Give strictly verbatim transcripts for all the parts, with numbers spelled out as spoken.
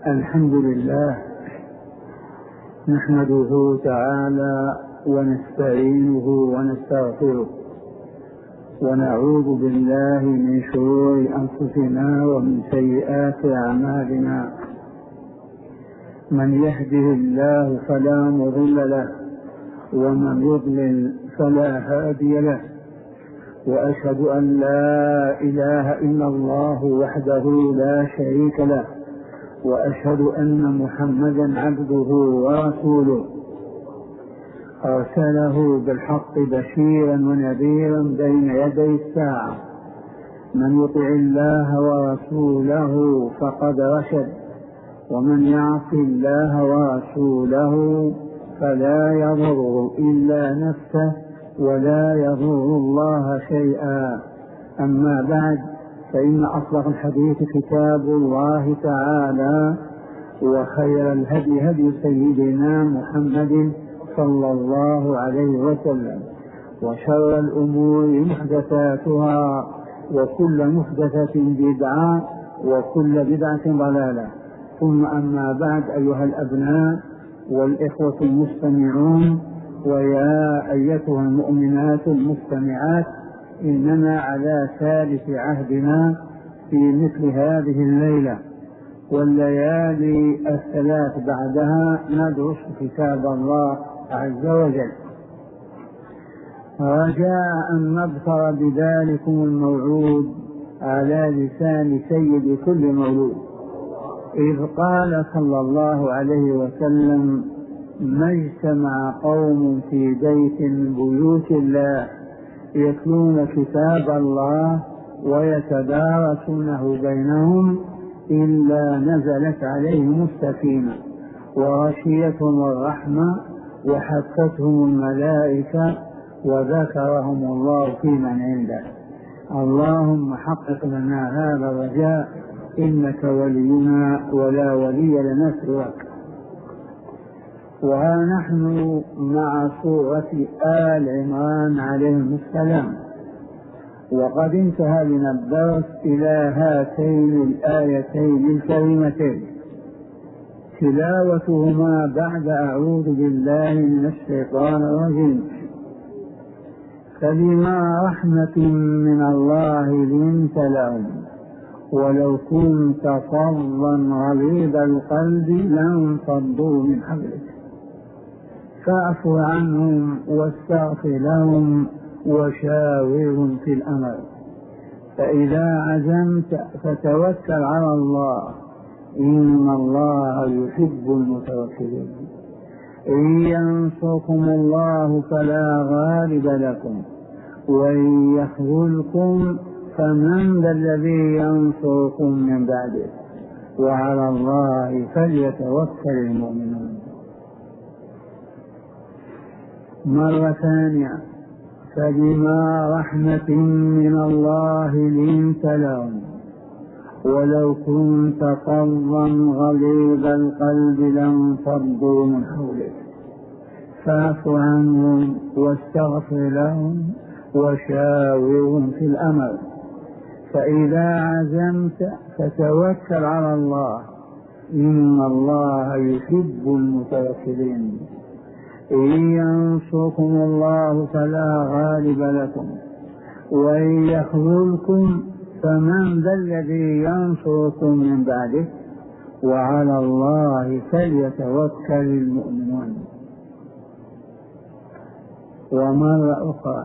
الحمد لله نحمده تعالى ونستعينه ونستغفره ونعوذ بالله من شرور أنفسنا ومن سيئات أعمالنا. من يهده الله فلا مضل له ومن يضلل فلا هادي له، وأشهد أن لا إله إلا الله وحده لا شريك له، وأشهد أن محمدا عبده ورسوله أرسله بالحق بشيرا ونذيرا بين يدي الساعة. من يطع الله ورسوله فقد رشد، ومن يعص الله ورسوله فلا يضر إلا نفسه ولا يضر الله شيئا. أما بعد، فإن أصدق الحديث كتاب الله تعالى، وخير الهدي هدي سيدنا محمد صلى الله عليه وسلم، وشر الأمور محدثاتها، وكل محدثة بدعة، وكل بدعة ضلالة. ثم أما بعد، أيها الأبناء والإخوة المستمعون، ويا أيتها المؤمنات المستمعات، إننا على ثالث عهدنا في مثل هذه الليلة والليالي الثلاث بعدها ندرس كتاب الله عز وجل، رجاء أن نظفر بذلكم الموعود على لسان سيد كل مولود، إذ قال صلى الله عليه وسلم: ما اجتمع قوم في بيت من بيوت الله يتلون كتاب الله ويتدارسونه بينهم إلا نزلت عليهم السكينة وغشيتهم الرحمة وحفتهم الملائكة وذكرهم الله في من عنده. اللهم حقق لنا هذا الرجاء، إنك ولينا ولا ولي لنا سواك. وها نحن مع سورة آل عمران عليهم السلام، وقد انتهى بنا الدرس إلى هاتين الآيتين الكريمتين، تلاوتهما بعد أعوذ بالله من الشيطان الرجيم: فبما رحمة من الله لنت لهم ولو كنت فظا غليظ القلب لانفضوا من حولك فاعف عنهم واستغفر لهم وشاورهم في الأمر فإذا عزمت فتوكل على الله إن الله يحب المتوكلين. إن ينصركم الله فلا غالب لكم وإن يخذلكم فمن ذا الذي ينصركم من بعده وعلى الله فليتوكل المؤمنون. مرة ثانية: فبما رحمة من الله لنت لهم ولو كنت فظا غليظ القلب لانفضوا من حولك فاعف عنهم واستغفر لهم وشاورهم في الأمر فإذا عزمت فتوكل على الله إن الله يحب المتوكلين. إن ينصركم الله فلا غالب لكم وإن يخذلكم فمن ذا الذي ينصركم من بعده وعلى الله فليتوكل المؤمنون. ومرة أخرى: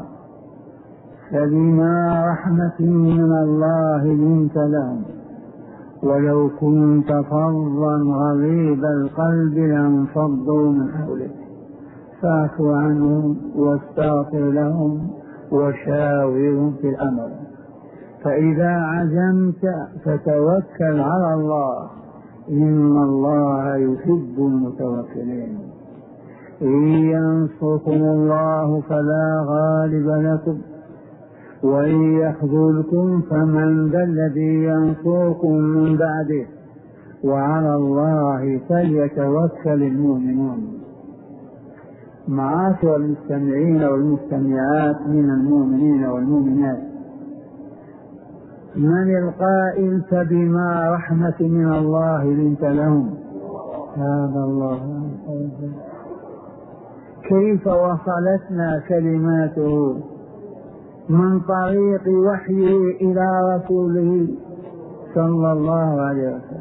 فبما رحمة من الله لنت لهم ولو كنت فظا غليظ القلب لانفضوا من حولك فاعف عنهم واستغفر لهم وشاورهم في الأمر فإذا عزمت فتوكل على الله إن الله يحب المتوكلين. إن ينصركم الله فلا غالب لكم وإن يخذلكم فمن ذا الذي ينصركم من بعده وعلى الله فليتوكل المؤمنون. معاشر المستمعين والمستمعات من المؤمنين والمؤمنات، من القائل فبما رحمة من الله لنت لهم؟ هذا الله. كيف وصلتنا كلماته من طريق وحيه إلى رسوله صلى الله عليه وسلم؟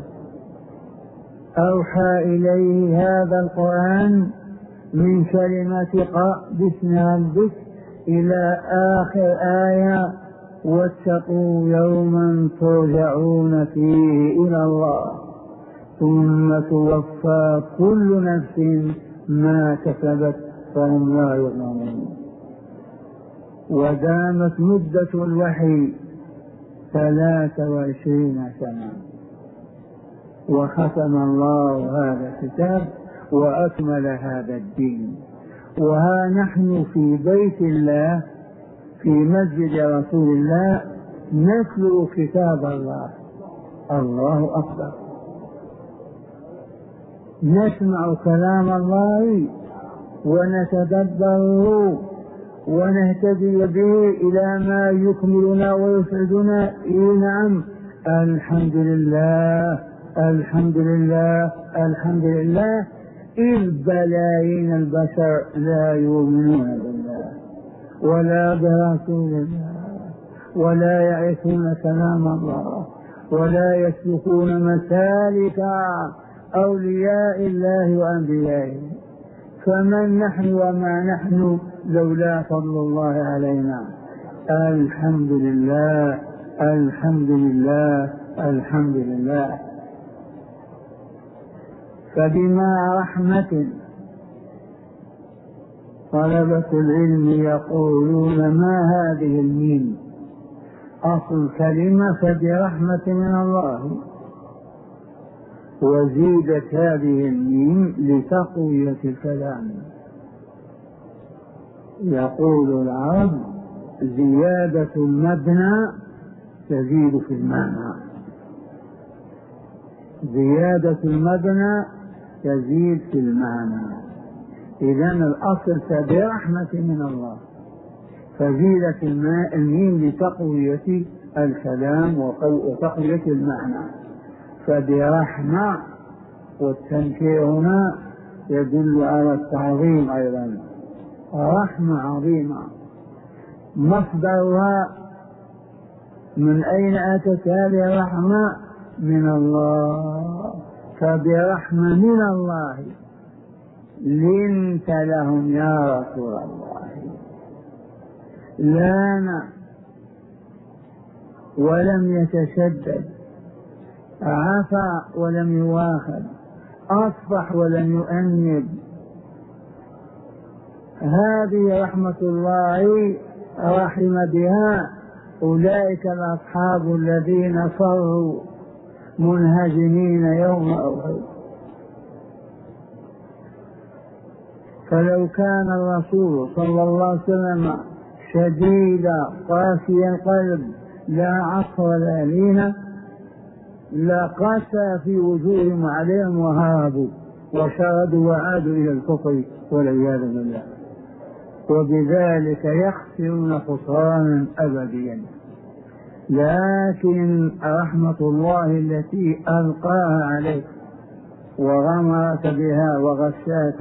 أوحى إليه هذا القرآن من كلمة قرأ باسم ربك إلى آخر آية واتقوا يوما ترجعون فيه إلى الله ثم توفى كل نفس ما كسبت فهم لا يظلمون. ودامت مدة الوحي ثلاث وعشرين سنة، وختم الله هذا الكتاب وأكمل هذا الدين. وها نحن في بيت الله في مسجد رسول الله نتلو كتاب الله. الله أكبر. نسمع كلام الله ونتدبره ونهتدي به إلى ما يكملنا ويسعدنا. نعم، الحمد لله الحمد لله الحمد لله. إذ بلايين البشر لا يؤمنون بالله ولا برسول الله ولا يعرفون كلام الله ولا يسلكون مسالك أولياء الله وأنبيائه. فمن نحن وما نحن لولا فضل الله علينا؟ الحمد لله الحمد لله الحمد لله. فبما رحمة طلبة العلم يقولون ما هذه الميم؟ أصل كلمة فبرحمة من الله، وزيدت هذه الميم لتقوية الكلام. يقول العرب زيادة المبنى تزيد في المعنى، زيادة المبنى تزيد في المعنى. إذن الأصل فبرحمة من الله، فزيدت الميم لتقوية الكلام وتقوية المعنى. فبرحمة، والتنكير هنا يدل على التعظيم أيضا، رحمة عظيمة. مصدرها من أين أتت هذه الرحمة؟ من الله. فبرحمة من الله لنت لهم يا رسول الله. لان ولم يتشدد، عفا ولم يواخذ، أصفح ولم يؤنب. هذه رحمة الله رحم بها أولئك الأصحاب الذين صروا منهزمين يوم أحد. فلو كان الرسول صلى الله عليه وسلم شديدا قاسي القلب لا عصر ولا لين لقسى في وجوههم عليهم وهابوا وشردوا وعادوا إلى الكفر والعياذ بالله، وبذلك يخسرون خسرانا أبديا. لكن رحمة الله التي ألقاها عليك وغمرك بها وغشاك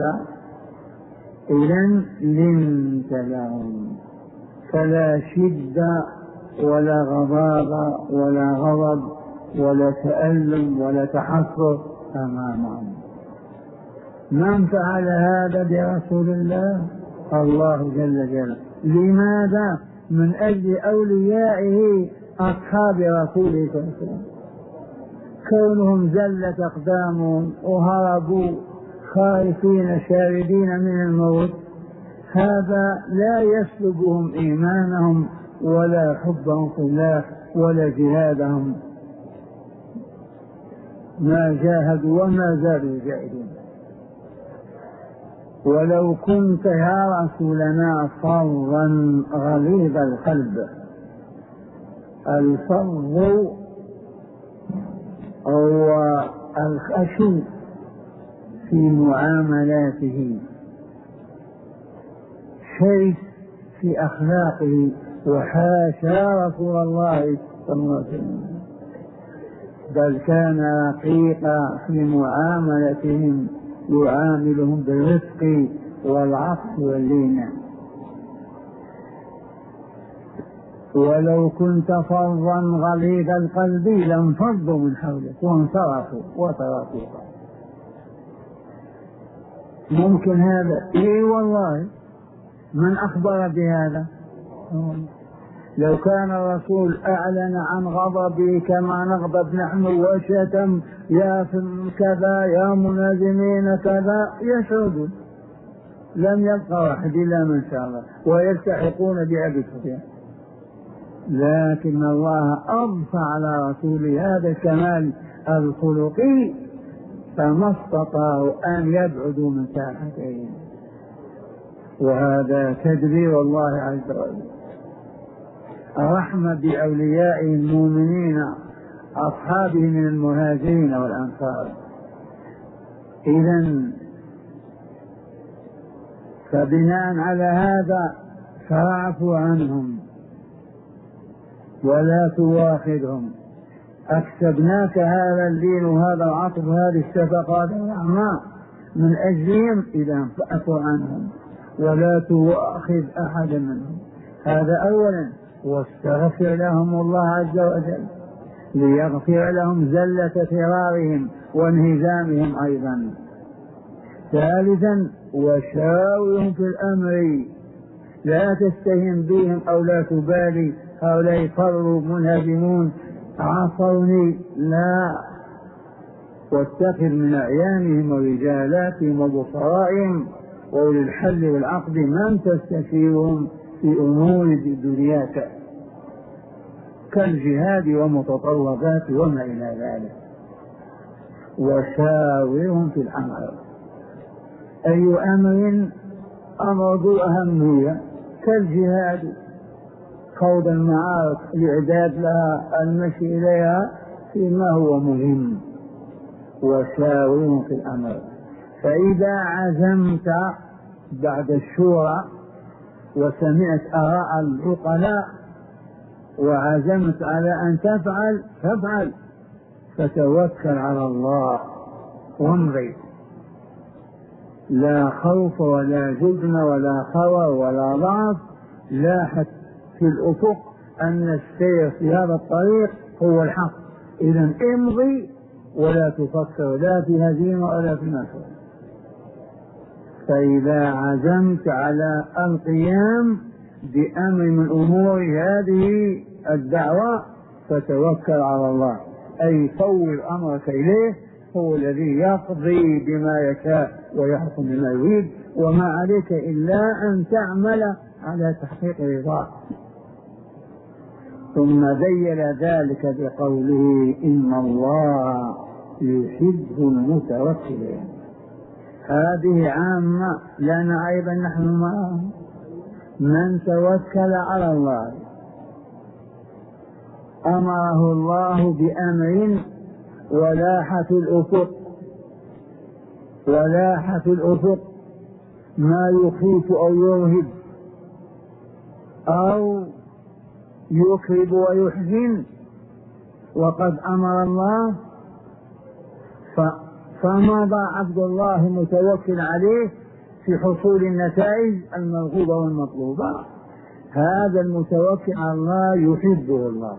إذن لنت لهم، فلا شدة ولا غضاض ولا غضب ولا تألم ولا تحسر أمامهم. من فعل هذا برسول الله؟ الله جل جلاله. لماذا؟ من أجل أوليائه أصحاب رسوله صلى الله عليه وسلم، كونهم زلت أقدامهم وهربوا خائفين شاردين من الموت، هذا لا يسلبهم إيمانهم ولا حبهم في الله ولا جهادهم، ما جاهدوا وما زالوا جاهدين. ولو كنت يا رسولنا فظا غليظ القلب، الفظ هو الخشن في معاملاته، شيء في أخلاقه. وحاشا رسول الله بل كان رقيقا في معاملتهم، يعاملهم بالرفق والعطف واللين. ولو كنت فظا غليظ القلب لانفضوا من حولك وانصرفوا وتركوك. ممكن هذا؟ اي والله. من اخبر بهذا؟ لو كان الرسول اعلن عن غضبه كما نغضب نحن وشتم يا كذا يا منازمين كذا يشهدون، لم يبقى واحد الا من شاء الله ويلتحقون بأبي سفيان. لكن الله أضفى على رسوله هذا الكمال الخلقي فما استطاعوا أن يبعدوا من ساحته، وهذا تدبير الله عز وجل. رحمة بأوليائه المؤمنين أصحابه من المهاجرين والأنصار. إذن فبناء على هذا فاعفوا عنهم ولا تواخذهم. أكسبناك هذا اللين وهذا العطف هذه الشفقة هذه الرحمة من أجلهم، إذا فاعفوا عنهم ولا تواخذ أحدا منهم. هذا أولا. واستغفر لهم الله عز وجل ليغفر لهم زلة فرارهم وانهزامهم أيضا. ثالثا وشاورهم في الأمر، لا تستهن بهم أو لا تبالي هؤلاء فروا منهزمون عصوني، لا، واتخذ من أعيانهم ورجالاتهم وبصرائهم وأولي الحل والعقد من تستشيرهم في أمور دنياك كالجهاد ومتطلبات وما إلى ذلك. وشاورهم في الأمر، أي أمر أمر ذو أهمية كالجهاد، خوض المعارك، الإعداد لها، المشي إليها فيما هو مهم. وشاورهم في الأمر، فإذا عزمت بعد الشورى وسمعت آراء العقلاء وعزمت على أن تفعل فافعل، فتوكل على الله وامضي، لا خوف ولا جبن ولا خوى ولا ضعف، لاحت في الأفق أن السير في هذا الطريق هو الحق. إذن امضي ولا تفكر لا في هزيمة ولا في نصر. فإذا عزمت على القيام بأمر من أمور هذه الدعوة فتوكل على الله، أي فوض أمرك إليه، هو الذي يقضي بما يشاء ويحكم بما يريد، وما عليك إلا أن تعمل على تحقيق رضاه. ثم بين ذلك بقوله إن الله يحب المتوكلين. هذه عامة لنا أيضا نحن معهم. من توكل على الله أمره الله بأمر ولاحة الأفق، ولاحة الأفق ما يخيف أو يرهب أو يكرب ويحزن، وقد أمر الله فمضى عبد الله متوكل عليه في حصول النتائج المرغوبة والمطلوبة. هذا المتوكل على الله يحبه الله،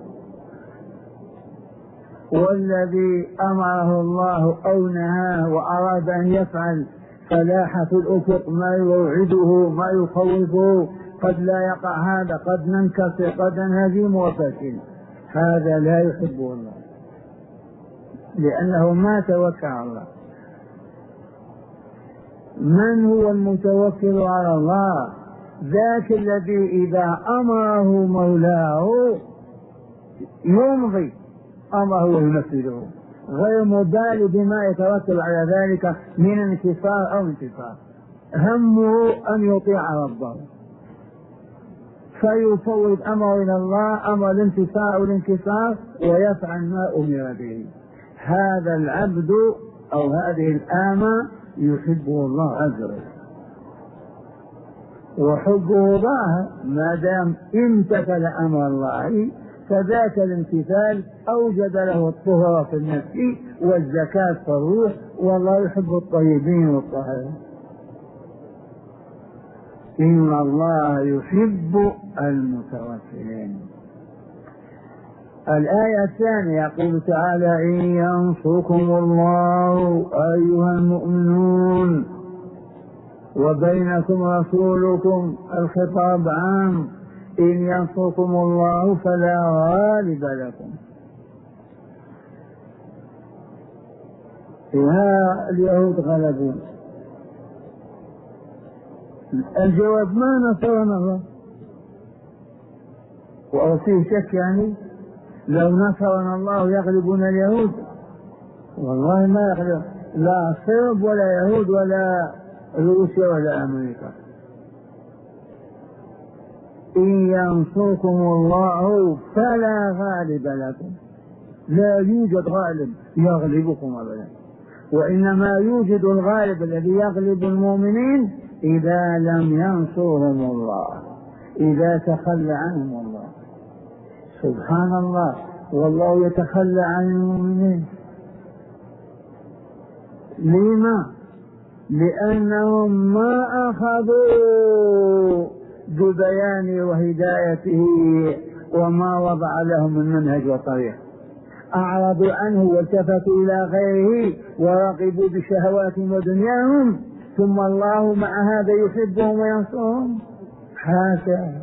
والذي أمره الله أو نهاه وأراد أن يفعل فلاحة الأفق ما يوعده ما يخوفه، قد لا يقع هذا، قد ننكسر، قد ننهزم وفشل، هذا لا يحبه الله لأنه ما توكل على الله. من هو المتوكل على الله؟ ذاك الذي إذا أمره مولاه يمضي أمره وينفذه، غير مبالي بما يترتب على ذلك من انتصار أو انتصار، همه أن يطيع ربه فيفوض أمره إلى الله، أمر الانتصار أو الانكسار، ويفعل ما أمر به. هذا العبد أو هذه الآمة يحبه الله عز وجل، وحبه ظاهر ما دام امتثل أمر الله فذاك الامتثال أوجد له الطهر في النفس والزكاة في الروح، والله يحب الطيبين والطاهرين. إن الله يحب المتوكلين. الآية الثانية يقول تعالى: إن ينصركم الله أيها المؤمنون وبينكم رسولكم، الخطاب عام، إن ينصركم الله فلا غالب لكم. ها اليهود غلبون، الجواب ما نصرنا الله. وفيه شك يعني لو نصرنا الله يغلبون اليهود؟ والله ما يغلب لا صرب ولا يهود ولا روسيا ولا أمريكا. إن ينصركم الله فلا غالب لكم، لا يوجد غالب يغلبكم أبدا، وإنما يوجد الغالب الذي يغلب المؤمنين إذا لم ينصرهم الله، إذا تخلى عنهم الله. سبحان الله، والله يتخلى عن المؤمنين. لما؟ لأنهم ما أخذوا ببيان وهدايته وما وضع لهم المنهج والطريق، أعرضوا عنه والتفتوا إلى غيره ورغبوا بشهواتهم ودنياهم، ثم الله مع هذا يحبهم وينصرهم. حاشا.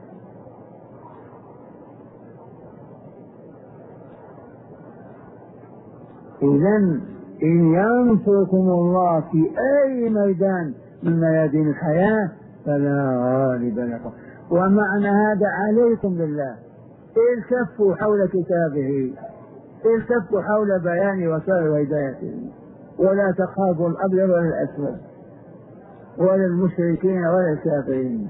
إذن إن ينصركم الله في أي ميدان من ميادين الحياة فلا غالب لكم. ومعنى هذا عليكم بالله، التفوا حول كتابه، التفوا حول بيان وسائل وهدايته، ولا تخافوا الأبيض ولا الأسود ولا المشركين ولا الكافرين،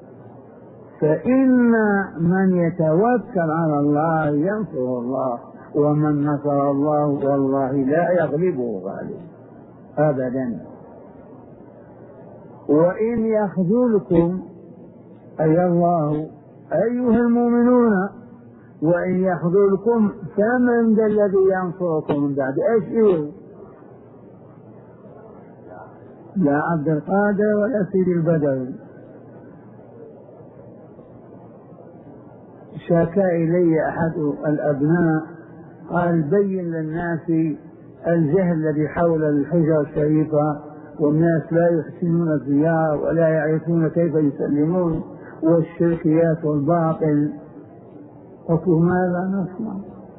فإن من يتوكل على الله ينصره الله، ومن نصر الله والله لا يغلبه غالب أبدا. وإن يخذلكم أي الله أيها المؤمنون، وإن يخذلكم فمن ذا الذي ينصركم من بعد؟ أشير لا عبد القادر ولا سيد البدوي. شكا إلي أحد الأبناء قال: بين للناس الجهل الذي حول الحجر الشريفة، والناس لا يحسنون الزيارة ولا يعرفون كيف يسلمون، والشركيات والباطل. قلت: ماذا نصنع؟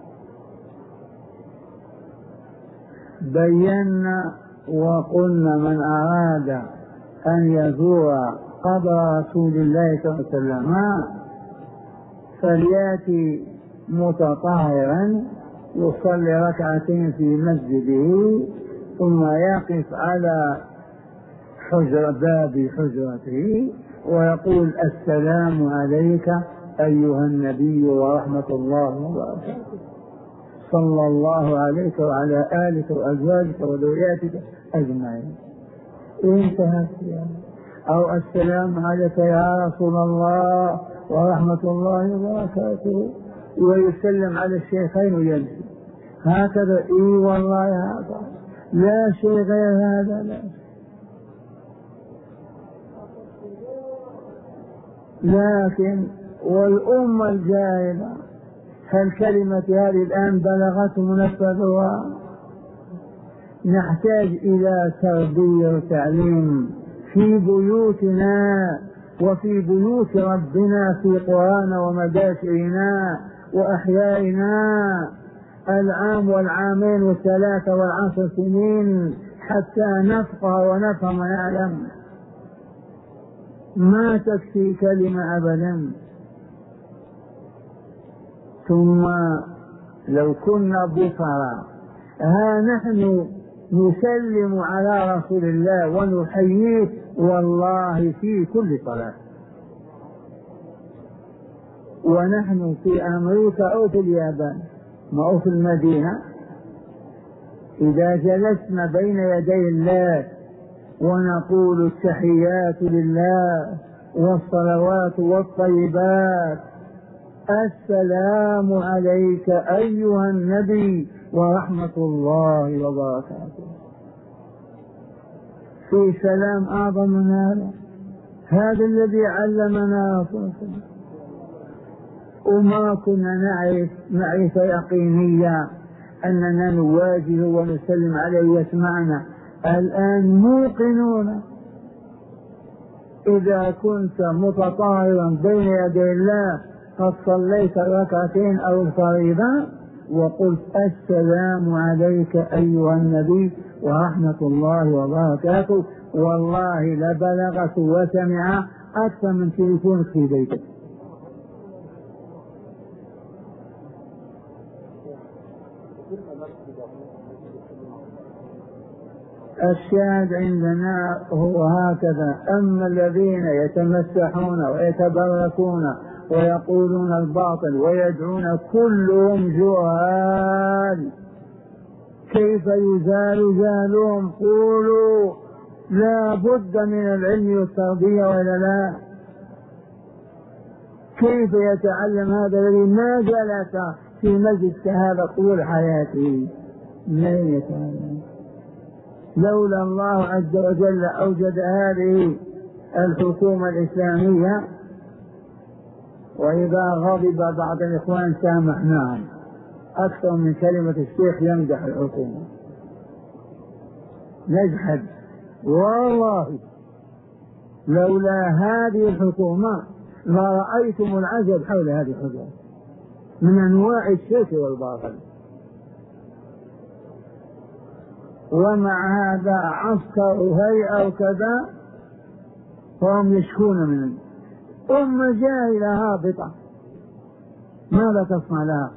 بينا وقلنا: من أراد أن يزور قبر رسول الله صلى الله عليه وسلم فليأتي متطهرا يصلي ركعتين في مسجده، ثم يقف على حجر باب حجرته ويقول: السلام عليك أيها النبي ورحمة الله وبركاته، صلى الله عليك وعلى آلك وأزواجك وذرياتك أجمعين. انتهت يعني. أو السلام عليك يا رسول الله ورحمة الله وبركاته، ويسلم على الشيخين ويمشي هكذا. اي والله هذا لا شيء غير هذا، لا. لكن والأمة الجاهلة هل كلمة هذه الآن بلغت منفذها؟ نحتاج إلى تربية وتعليم في بيوتنا وفي بيوت ربنا، في قرانا ومداشرنا وأحيائنا، العام والعامين والثلاثة والعشر سنين، حتى نفقه ونفهم ونعلم. ما تكفي كلمة أبدا. ثم لو كنا بصرا، ها نحن نسلم على رسول الله ونحييه والله في كل صلاة، ونحن في أمريكا أو في اليابان أو في المدينة، إذا جلسنا بين يدي الله ونقول التحيات لله والصلوات والطيبات السلام عليك أيها النبي ورحمة الله وبركاته. في سلام أعظم من هذا؟ هذا الذي علمنا رسول الله، وما كنا نعرف معرفة يقينية أننا نواجه ونسلم عليه ويسمعنا. الآن موقنون إذا كنت متطهرا بين يدي الله قد صليت ركعتين أو الفريضة وقلت السلام عليك أيها النبي ورحمة الله وبركاته، والله لبلغت وسمع أكثر من تليفونك في بيتك. الشاهد عندنا هو هكذا. أما الذين يتمسحون ويتبركون ويقولون الباطل ويدعون كلهم جهال، كيف يزال جهلهم؟ قولوا لا بد من العلم والتربية ولا لا؟ كيف يتعلم هذا الذي ما جلس في مسجد كهذا طول حياته؟ لن يتعلم. لولا الله عز وجل أوجد هذه الحكومة الإسلامية، وإذا غضب بعض الإخوان سامحناهم أكثر من كلمة الشيخ يمدح الحكومة. نجحد والله لولا هذه الحكومة لرأيتم العجب حول هذه الحكومة من أنواع الشرك والباطل. ومع هذا عسكر هيئة وكذا وهم يشكون منه. أمة جاهلة هابطة ماذا تصنع لها؟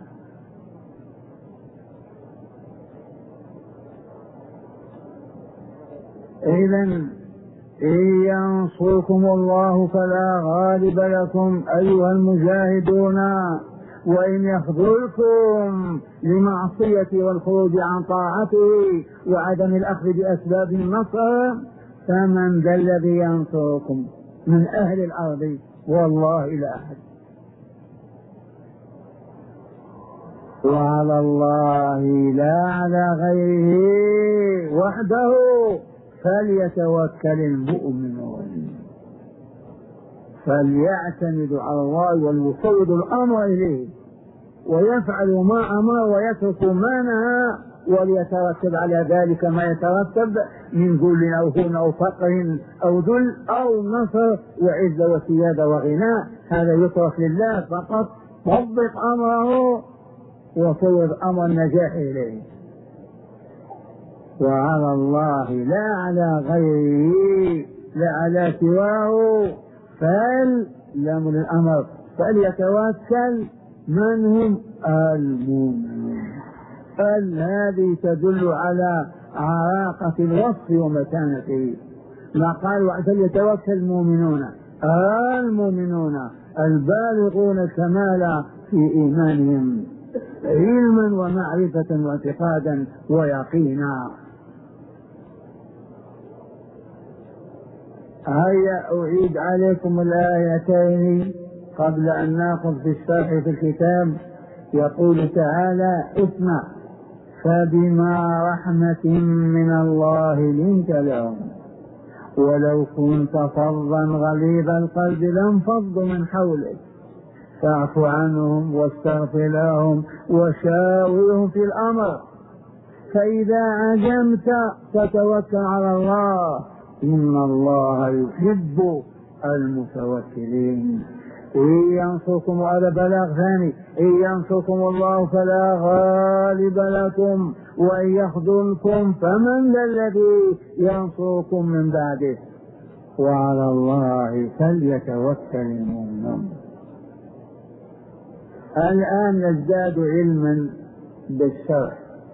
إذن إن ينصركم الله فلا غالب لكم أيها المجاهدون، وإن يخذلكم لمعصيته والخروج عن طاعته وعدم الأخذ بأسباب النصر فمن ذا الذي ينصركم من أهل الأرض؟ والله لا أحد. وعلى الله لا على غيره وحده فليتوكل المؤمنون. فليعتمد على الله وليفوض الأمر إليه ويفعل ما أمر ويترك ما نهى، وليترتب على ذلك ما يترتب من ذل أو هون أو فقر أو ذل أو نصر وعزة وسيادة وغناء. هذا يترك لله فقط. طبق أمره وفوض أمر النجاح إليه. وعلى الله لا على غيره لا على سواه فليأمر الأمر فليتوكل من هم؟ المؤمنون. هذه تدل على عراقة الوصف ومتانته. ما قال فليتوكل المؤمنون، المؤمنون البالغون الكمال في إيمانهم علما ومعرفة واعتقادا ويقينا. هيا أعيد عليكم الآيتين قبل أن نأخذ في الشرح في الكتاب. يقول تعالى اسمع فبما رحمة من الله لنت لهم ولو كنت فظا غليظ القلب لانفضوا من حولك فاعف عنهم واستغفر لهم وشاورهم في الأمر فإذا عزمت فتوكل على الله إن الله يحب المتوكلين. إن ينصركم، وهذا بلاغ ثاني، إن ينصركم الله فلا غالب لكم وإن يخذلكم فمن ذا الذي ينصركم من بعده وعلى الله فليتوكل المؤمنون. الآن نزداد علما بالشرع.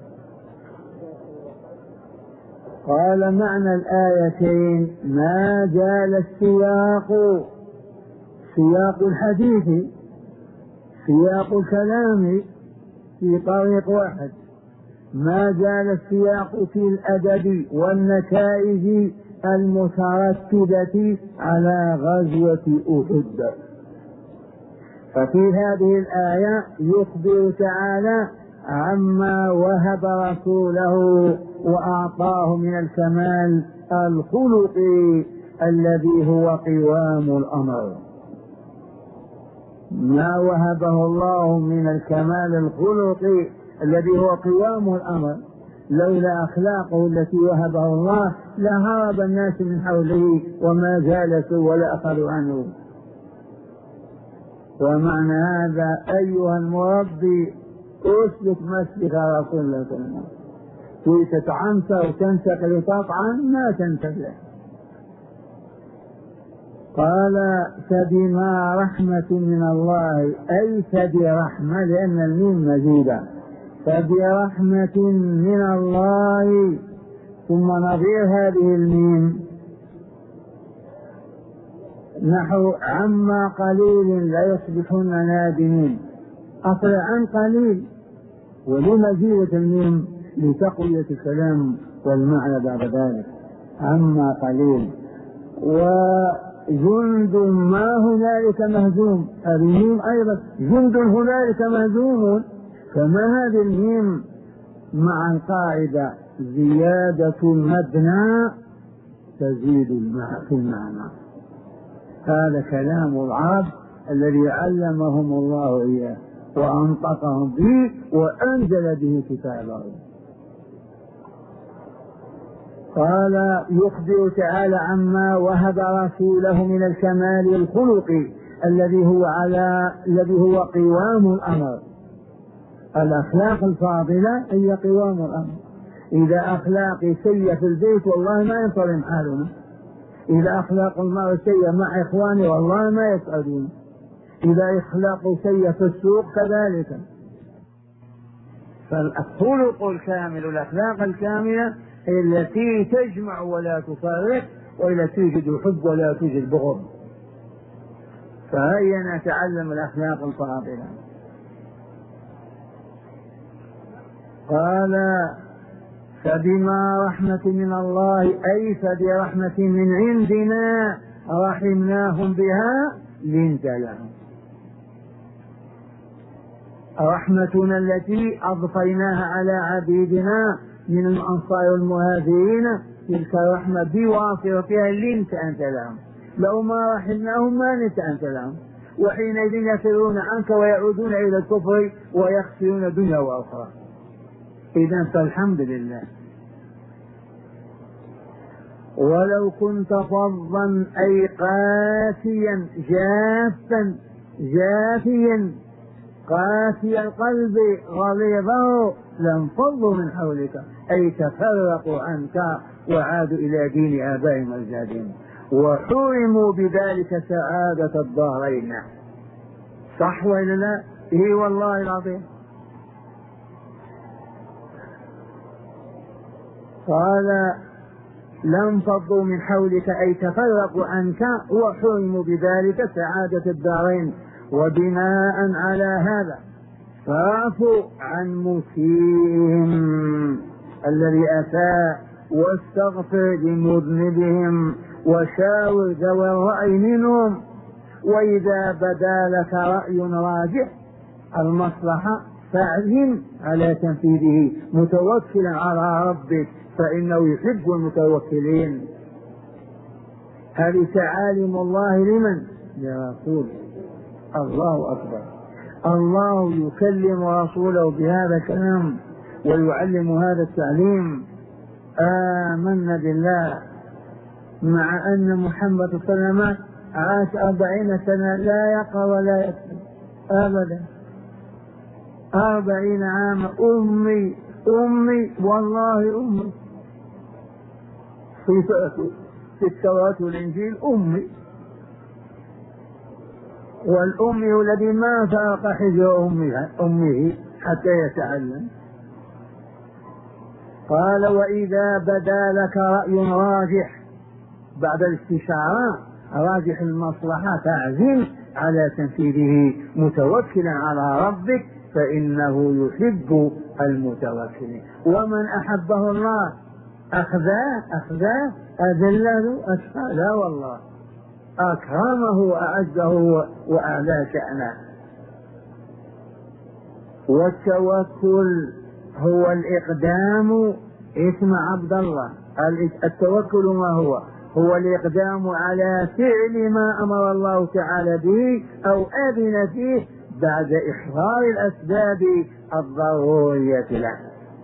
قال معنى الآيتين ما زال السياق سياق الحديث سياق الكلام في طريق واحد، ما زال السياق في الأدب والنتائج المترتبة على غزوة أحد. ففي هذه الآية يخبر تعالى عما وهب رسوله وأعطاه من الكمال الخلقي الذي هو قوام الأمر. ما وهبه الله من الكمال الخلقي الذي هو قوام الأمر، لولا أخلاقه التي وهبه الله لهرب الناس من حوله وما جالسوا ولا أخذوا عنه. ومعنى هذا أيها المربي اسلك مسلك رسول الله صلى الله عليه وسلم، تريد تتعنصر وتنتقل وتطعن ما تنتبه. قال فبما رحمة من الله، أي فبرحمة لأن الميم مزيدة، فبرحمة من الله. ثم نظير هذه الميم نحو عما قليل لا يصبحون نادمين، أصل عن قليل ولمزيدة الميم لتقوية الكلام والمعنى بعد ذلك. عما قليل وجند ما هنالك مهزوم، الميم أيضا جند هنالك مهزوم، فما هذه الميم مع القاعدة زيادة المبنى تزيد في المعنى. هذا كلام العرب الذي علمهم الله إياه وأنطقهم به وأنزل به كتابه. قال يخبر تعالى عما وهب رسوله من الكمال الخلقي الذي هو على الذي هو قوام الأمر. الأخلاق الفاضلة هي قوام الأمر. إذا أخلاقي سيئة في البيت والله ما ينتظم حالنا، إذا أخلاق المرء سيئة مع إخواني والله ما يسعدون، إذا أخلاقه سيئة في السوق كذلك. فالخلق الكامل الأخلاق الكاملة التي تجمع ولا تفرق، والتي توجد الحب ولا توجد البغض. فهيا نتعلم الأخلاق الفاضلة. قال فبما رحمة من الله، أي فبرحمة من عندنا رحمناهم بها لنت لهم. رحمتنا التي أضفيناها على عبيدنا من الأنصار والمهاجرين تلك الرحمة بواسطتها لنت أنت لهم، لو ما رحمناهم ما نت أنت لهم، وحينئذ يفرون عنك ويعودون إلى الكفر ويخسرون دنيا وأخرى. إذن فالحمد لله. ولو كنت فظا أي قاسيا جافا جافيا قاسي القلب غليظه لانفضوا من حولك، أي تفرقوا عنك وعادوا إلى دين آبائهم وأجدادهم وحرموا بذلك سعادة الدارين. صح ولا لا؟ إيه والله العظيم. قال لانفضوا من حولك أي تفرقوا عنك وحرموا بذلك سعادة الدارين. وبناء على هذا فاعفوا عن مسيئهم الذي أساء واستغفر لمذنبهم وشاور ذوي الرأي منهم. وإذا بدا لك رأي راجح المصلحة فاعزم على تنفيذه متوكلا على ربك فإنه يحب المتوكلين. هذه تعاليم الله لمن؟ لرسوله. الله أكبر. الله يكلم رسوله بهذا الكلام ويعلم هذا التعليم. آمنا بالله، مع أن محمد صلى الله عليه وسلم عاش أربعين سنة لا يقرأ ولا يكتب أبدا، أربعين عاما أمي أمي والله أمي في التوراة والإنجيل أمي، والأمي الذي ما فاق حجر أمه حتى يتعلم. قال وإذا بدا لك رأي راجح بعد الاستشارة راجح المصلحة فاعزم على تنفيذه متوكلا على ربك فإنه يحب المتوكلين. ومن أحبه الله أخذاه أخذاه أذله أشقى؟ لا والله، أكرمه وأعزه وأعلى شأنه. والتوكل هو الإقدام. اسمع عبد الله، التوكل ما هو؟ هو الإقدام على فعل ما أمر الله تعالى به أو أذن فيه بعد إحضار الأسباب الضرورية له.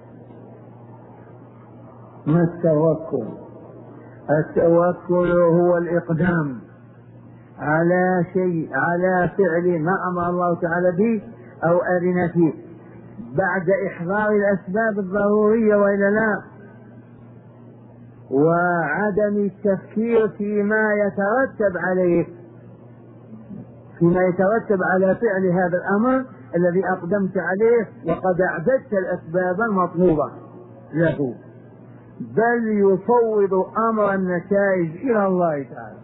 ما التوكل؟ التوكل هو الإقدام على شيء، على فعل ما أمر الله تعالى به أو أذن فيه بعد إحضار الأسباب الضرورية وإلا لا، وعدم التفكير فيما يترتب عليه، فيما يترتب على فعل هذا الأمر الذي أقدمت عليه وقد أعددت الأسباب المطلوبة له، بل يفوض أمر النتائج إلى الله تعالى.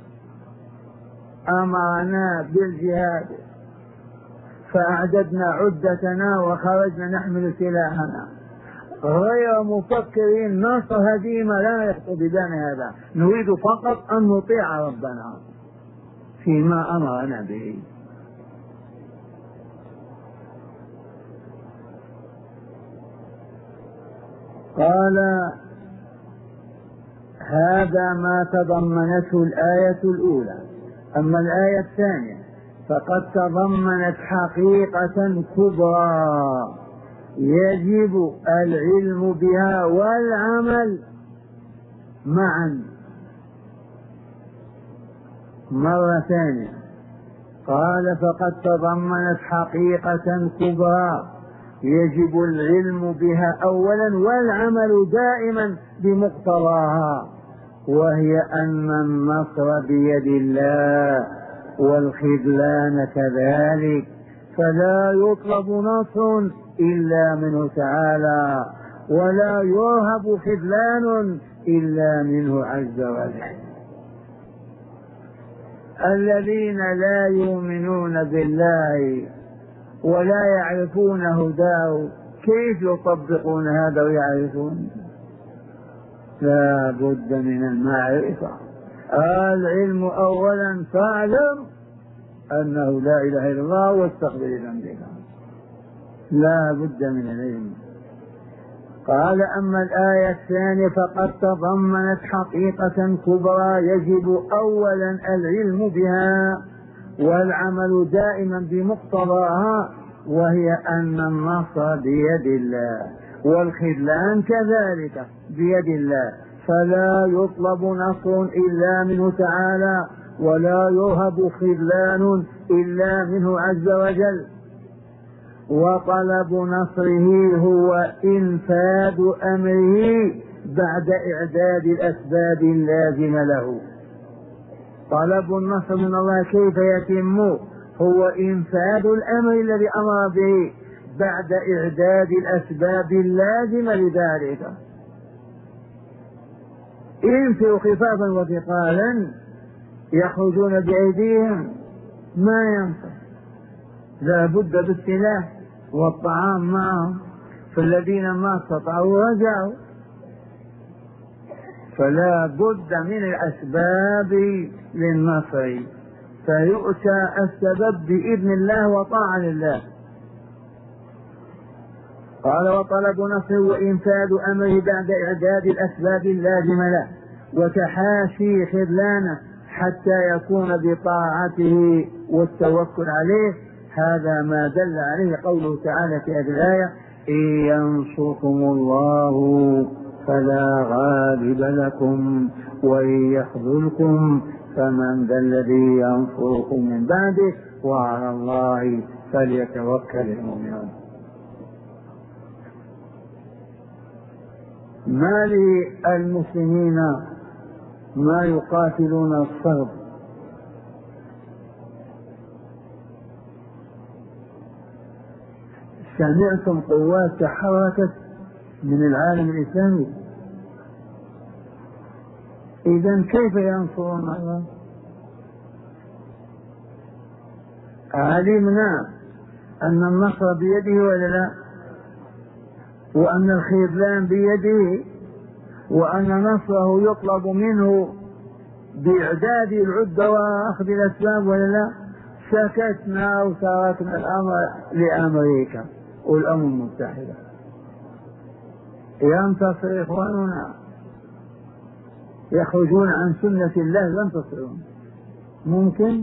أمرنا بالجهاد فأعددنا عدتنا وخرجنا نحمل سلاحنا غير مفكرين نصر هزيمة، لا يخطر ببالنا هذا، نريد فقط أن نطيع ربنا فيما أمرنا به. قال هذا ما تضمنته الآية الأولى. أما الآية الثانية فقد تضمنت حقيقة كبرى يجب العلم بها والعمل معا. مرة ثانية قال فقد تضمنت حقيقة كبرى يجب العلم بها أولا والعمل دائما بمقتضاها، وهي أن النصر بيد الله والخذلان كذلك، فلا يطلب نصر إلا منه تعالى ولا يرهب خذلان إلا منه عز وجل. الذين لا يؤمنون بالله ولا يعرفون هداه كيف يطبقون هذا ويعرفون؟ لا بد من المعرفة. العلم أولا، فاعلم أنه لا إله إلا الله واستغفر ذنبك، لا بد من العلم. قال أما الآية الثانية فقد تضمنت حقيقة كبرى يجب أولا العلم بها والعمل دائما بمقتضاها، وهي أن النصر بيد الله والخذلان كذلك بيد الله، فلا يطلب نصر إلا منه تعالى ولا يرهب خذلان إلا منه عز وجل. وطلب نصره هو إنفاذ أمره بعد إعداد الأسباب اللازمة له. طلب النصر من الله كيف يتم؟ هو إنفاذ الأمر الذي أمر به بعد إعداد الأسباب اللازمة لذلك. انفروا خفافا وثقالا يخرجون بأيديهم ما ينفع، لا بد بالسلاح والطعام معهم، فالذين ما استطاعوا رجعوا، فلا بد من الأسباب للنصر، فيؤتى السبب بإذن الله وطاعة لله. قال وطلب نصر وإنفاذ أمره بعد إعداد الأسباب اللازمة له وتحاشي خذلانه حتى يكون بطاعته والتوكل عليه. هذا ما دل عليه قوله تعالى في هذه الآية إن ينصركم الله فلا غالب لكم وإن يخذلكم فمن ذا الذي ينصركم من بعده وعلى الله فليتوكل المؤمنون. ما للمسلمين ما يقاتلون الصرب سمعتم قوات تحركت من العالم الإسلامي، إذن كيف ينصرون الله؟ علمنا أن النصر بيده ولا لا، وأن الخذلان بيده، وأن نصره يطلب منه بإعداد العدة وأخذ الأسباب ولا لا. سكتنا وتركنا الأمر لأمريكا والأمم المتحدة. ينتصر إخواننا، يخرجون عن سنة الله ينتصرون. ممكن؟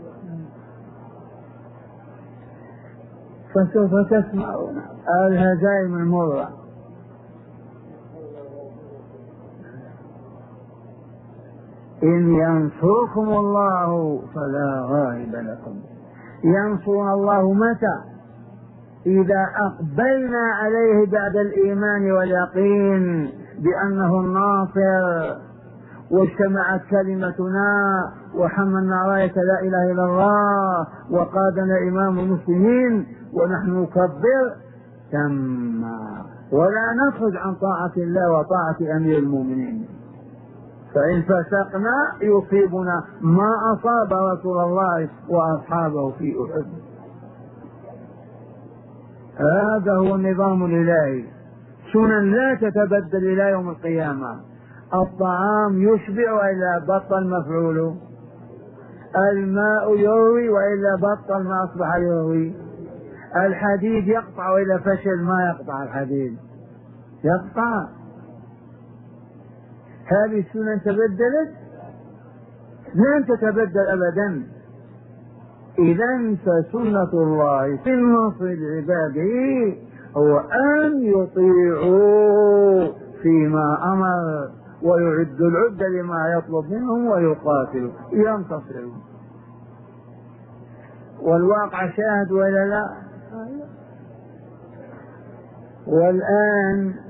فسوف تسمعون الهزائم المرة. إن ينصركم الله فلا غالب لكم. ينصرنا الله متى؟ إذا أقبلنا عليه بعد الإيمان واليقين بأنه الناصر، واجتمعت كلمتنا وحملنا راية لا إله إلا الله وقادنا إمام المسلمين ونحن نكبر تم، ولا نخرج عن طاعة الله وطاعة أمير المؤمنين. فإن فسقنا يصيبنا ما أصاب رسول الله وأصحابه في أحد. هذا هو النظام الإلهي، سنن لا تتبدل إلى يوم القيامة. الطعام يشبع وإلا بطل مفعوله، الماء يروي وإلا بطل ما أصبح يروي، الحديد يقطع وإلا فشل ما يقطع الحديد، يقطع. هذه السنن تبدلت؟ لن تتبدل أبدا. إذن فسنة الله في النصر لعباده هو أن يطيعوا فيما أمر ويعد العد لما يطلب منهم ويقاتلوا ينتصروا. والواقع شاهد ولا لا؟ والآن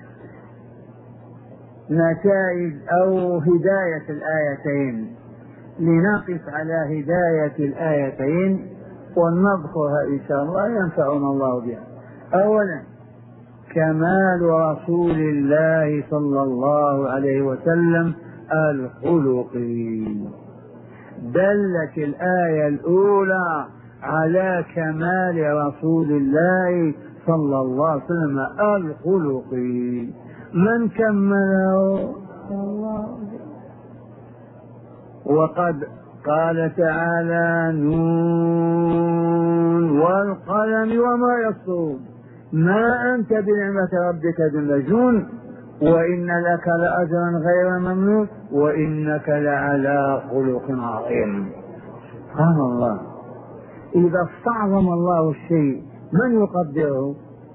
نتائج أو هداية الآيتين، لنقف على هداية الآيتين ونذكرها إن شاء الله ينفعنا الله بها. أولا كمال رسول الله صلى الله عليه وسلم الخلقي. دلت الآية الأولى على كمال رسول الله صلى الله عليه وسلم الخلقي. من كمله؟ الله. وقد قال تعالى نون والقلم وما يسطرون ما أنت بنعمة ربك بمجنون وإن لك لأجرا غير ممنون وإنك لعلى خلق عظيم. سبحان الله. إذا استعظم الله الشيء من يقدره؟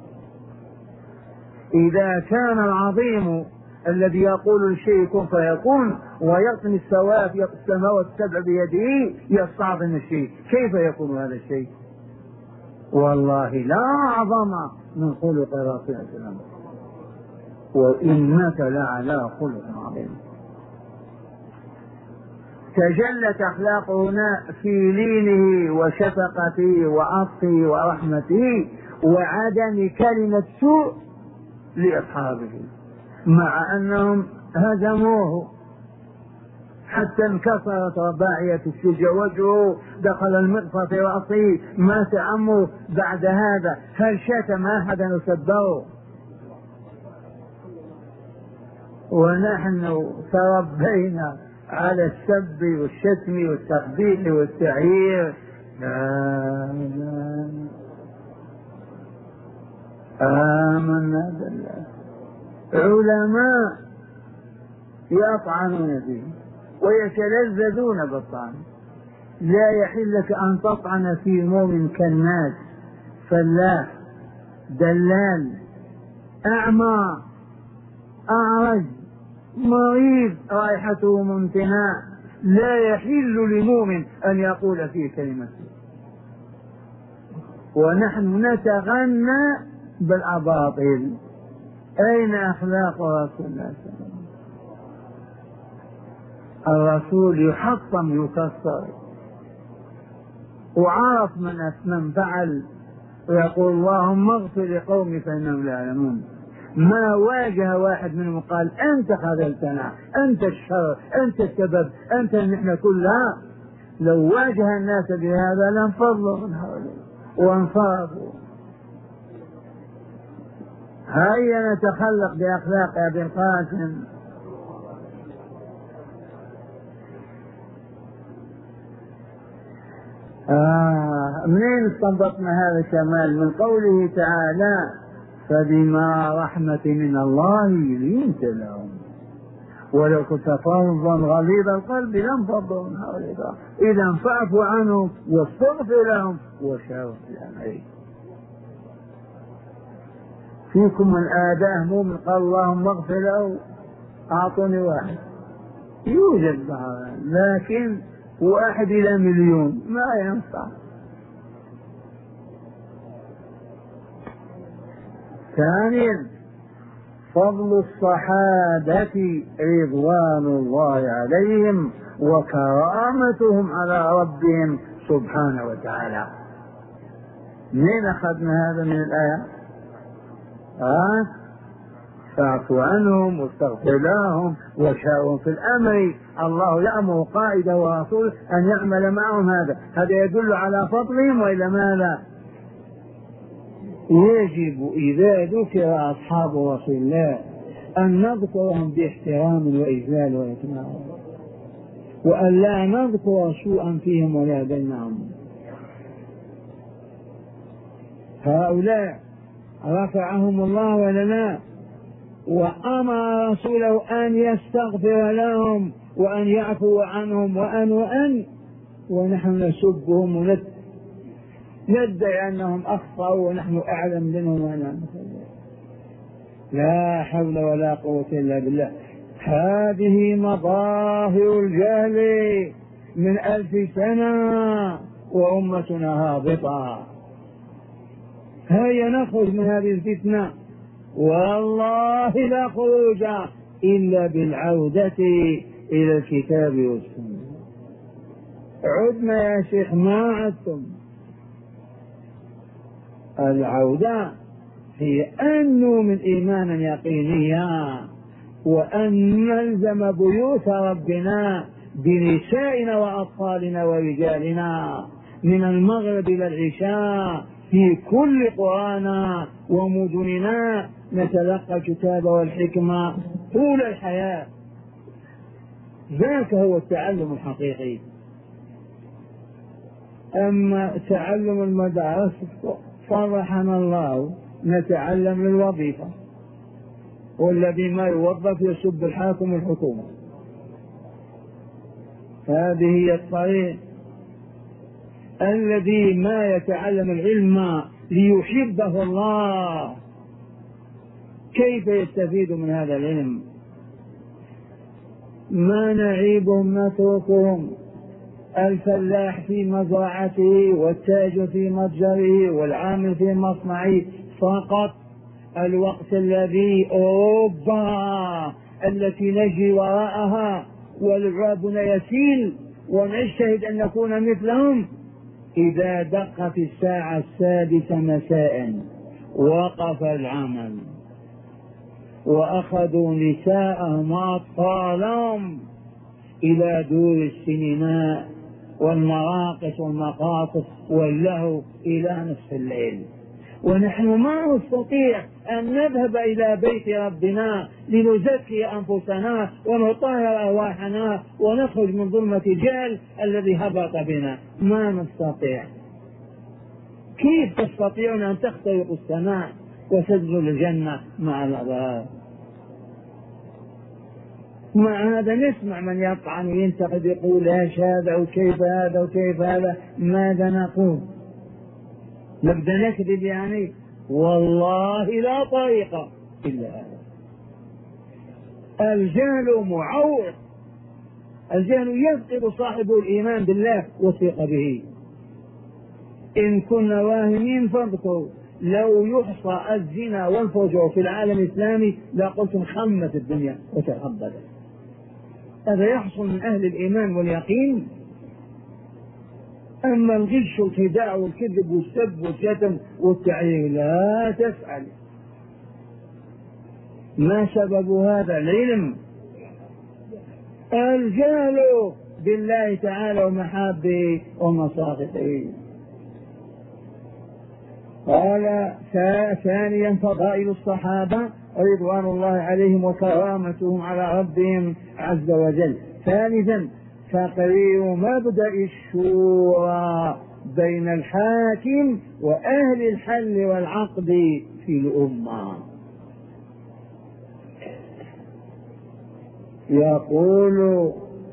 إذا كان العظيم الذي يقول الشيء كن فيكون ويقسم السماوات السماوات السبع بيده يستعظم الشيء، كيف يكون هذا الشيء؟ والله لا أعظم من خلق رسول الله وإنك لعلى خلق عظيم. تجلت أخلاقه في لينه وشفقته وعطفه ورحمته وعدم كلمة سوء لأصحابه، مع أنهم هزموه حتى انكسرت رباعية الشجع وجهه، دخل المغفر في رأسه، مات عمه. بعد هذا هل شتم أحدا وسبه؟ ونحن تربينا على السب والشتم والتقبيح والتعيير. آمنا بالله. علماء يطعنون فيه ويتلذذون بالطعن. لا يحل لك أن تطعن في مؤمن كالناس، فلاح، دلال، أعمى، أعرج، مريض رائحته ممتنع. لا يحل لمؤمن أن يقول فيه كلمة. ونحن نتغنى بالأباطيل. أين أخلاق رسول الله صلى الله عليه وسلم؟ الرسول يحطم يكسر، وعرف من من فعل ويقول اللهم اغفر لقومي فإنهم لا يعلمون. ما واجه واحد منهم قال أنت خذلتنا، أنت الشر، أنت السبب، أنت نحن كلها. لو واجه الناس بهذا لانفضوا من حوله وانصرفوا. هيا نتخلق بأخلاق أبي القاسم. آه منين استنبطنا هذا الكمال؟ من قوله تعالى فبما رحمة من الله لنت لهم ولو كنت فظا غليظ القلب لانفضوا من حولك إذا فاعف عنهم واستغفر لهم وشاور في الأمر. فيكم من آداه مؤمن قال اللهم اغفر له أعطوني واحد، يوجد بعض، لكن واحد إلى مليون ما ينفع. ثانيا فضل الصحابة رضوان الله عليهم وكرامتهم على ربهم سبحانه وتعالى. منين أخذنا هذا؟ من الآية ها فاعف عنهم واستغفر لهم وشاورهم في الأمر. الله يأمر قائده ورسوله أن يعمل معهم هذا. هذا يدل على فضلهم وإلى ماذا؟ يجب إذا ذكر أصحاب رسول الله أن نذكرهم باحترام وإجلال وإكرام، وأن لا نذكر سوءا فيهم ولا بينهم. هؤلاء رفعهم الله ولا لا؟ وأمر رسوله أن يستغفر لهم وأن يعفو عنهم وأن وأن ونحن نسبهم ونت ندعي أنهم أخطأوا ونحن أعلم منهم ونعم. لا حول ولا قوة إلا بالله. هذه مظاهر الجهل من ألف سنة وأمتنا هابطة. هيا نخرج من هذه الفتنة، والله لا خروج إلا بالعودة إلى الكتاب والسنة. عدنا يا شيخ ما عدتم. العودة هي أن نؤمن إيمانا يقينيا وأن نلزم بيوت ربنا بنسائنا وأطفالنا ورجالنا من المغرب إلى العشاء في كل قرانا ومدننا نتلقى الكتاب والحكمة طول الحياة. ذاك هو التعلم الحقيقي. أما تعلم المدارس فرحنا الله نتعلم للوظيفة، والذي ما يوظف يسب الحاكم الحكومة. هذه هي الطريق. الذي ما يتعلم العلم ليحبه الله كيف يستفيد من هذا العلم؟ ما نعيبهم نتركهم. الفلاح في مزرعته والتاجر في متجره والعامل في مصنعه فقط. الوقت الذي أوروبا التي نجري وراءها ولعابنا يسيل ونجتهد أن نكون مثلهم، إذا دقت الساعة السادسة مساء وقف العمل وأخذوا نساءهم وأطفالهم إلى دور السينماء والمراقص والمقاصد واللهو إلى نصف الليل، ونحن ما نستطيع أن نذهب إلى بيت ربنا لنزكي أنفسنا ونطهر أرواحنا ونخرج من ظلمة الجهل الذي هبط بنا. ما نستطيع. كيف تستطيعون أن تخترقوا السماء وتدخلوا الجنة مع الأبرار؟ مع هذا نسمع من يطعن وينتقد يقول ايش هذا وكيف هذا وكيف هذا. ماذا نقول؟ نبدأ نكذب يعني؟ والله لا طريقة إلا هذا. الجهل معوق. الجهل يفقد صاحبه الإيمان بالله والثقة به. إن كنا واهمين فاذكروا لو يحصى الزنا والفجور في العالم الإسلامي لقلتم خمت الدنيا وتخبدت. هذا يحصل من أهل الإيمان واليقين. أما الغش والخداع والكذب والسب والشتم والتعيير لا تفعل. ما سبب هذا؟ العلم. الجهل بالله تعالى ومحابه ومصافحه. قال ثانيا فضائل الصحابة رضوان الله عليهم وكرامتهم على ربهم عز وجل. ثالثا تقرير مبدأ الشورى بين الحاكم وأهل الحل والعقد في الأمة. يقول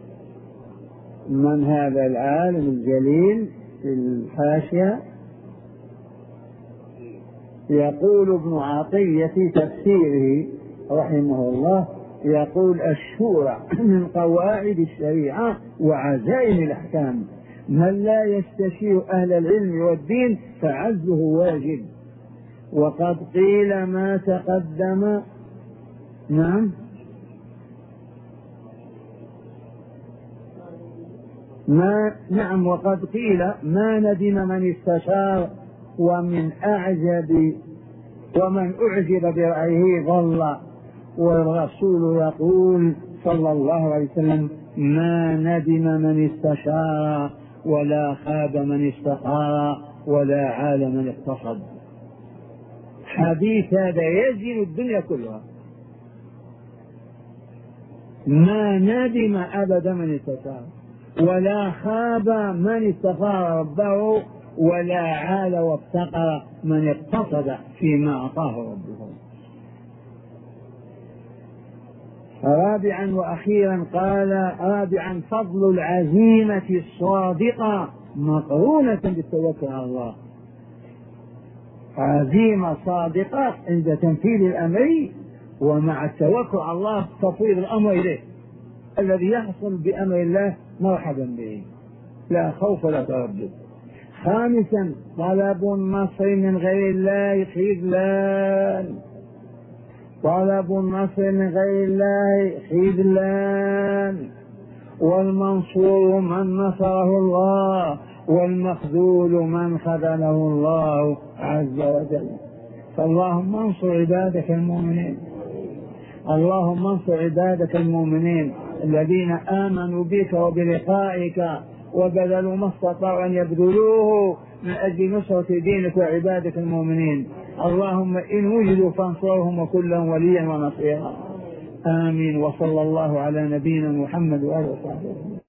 من هذا العالم الجليل في الحاشية؟ يقول ابن عطية في تفسيره رحمه الله، يقول الشورى من قواعد الشريعة وعزائم الأحكام، من لا يستشير أهل العلم والدين فعزه واجب. وقد قيل ما تقدم نعم ما نعم وقد قيل ما ندم من استشار، ومن أعجب ومن أعجب برأيه ضل. والرسول يقول صلى الله عليه وسلم ما ندم من استشار ولا خاب من استخار ولا عال من اقتصد. حديث هذا يزن الدنيا كلها. ما ندم أبدا من استشار ولا خاب من استخار ربه ولا عال وافتقر من اقتصد فيما أعطاه ربه. رابعا وأخيرا قال رابعا فضل العزيمة الصادقة مقرونة بالتوكل على الله. عزيمة صادقة عند تنفيذ الأمر ومع التوكل على الله تفويض الأمر إليه. الذي يحصل بأمر الله مرحبا به لا خوف ولا تردد. خامسا طلب النصر من غير الله خذلان. طلب النصر من غير الله خذلان، والمنصور من نصره الله والمخذول من خذله الله عز وجل. فاللهم انصر عبادك المؤمنين، اللهم انصر عبادك المؤمنين الذين آمنوا بك وبلقائك وبذلوا ما استطاعوا أن يبذلوه من أجل نصرة دينك وعبادك المؤمنين. اللهم إن وجدوا فانصرهم وكن لهم وليا ونصيرا. آمين. وصلى الله على نبينا محمد وآله وصحبه.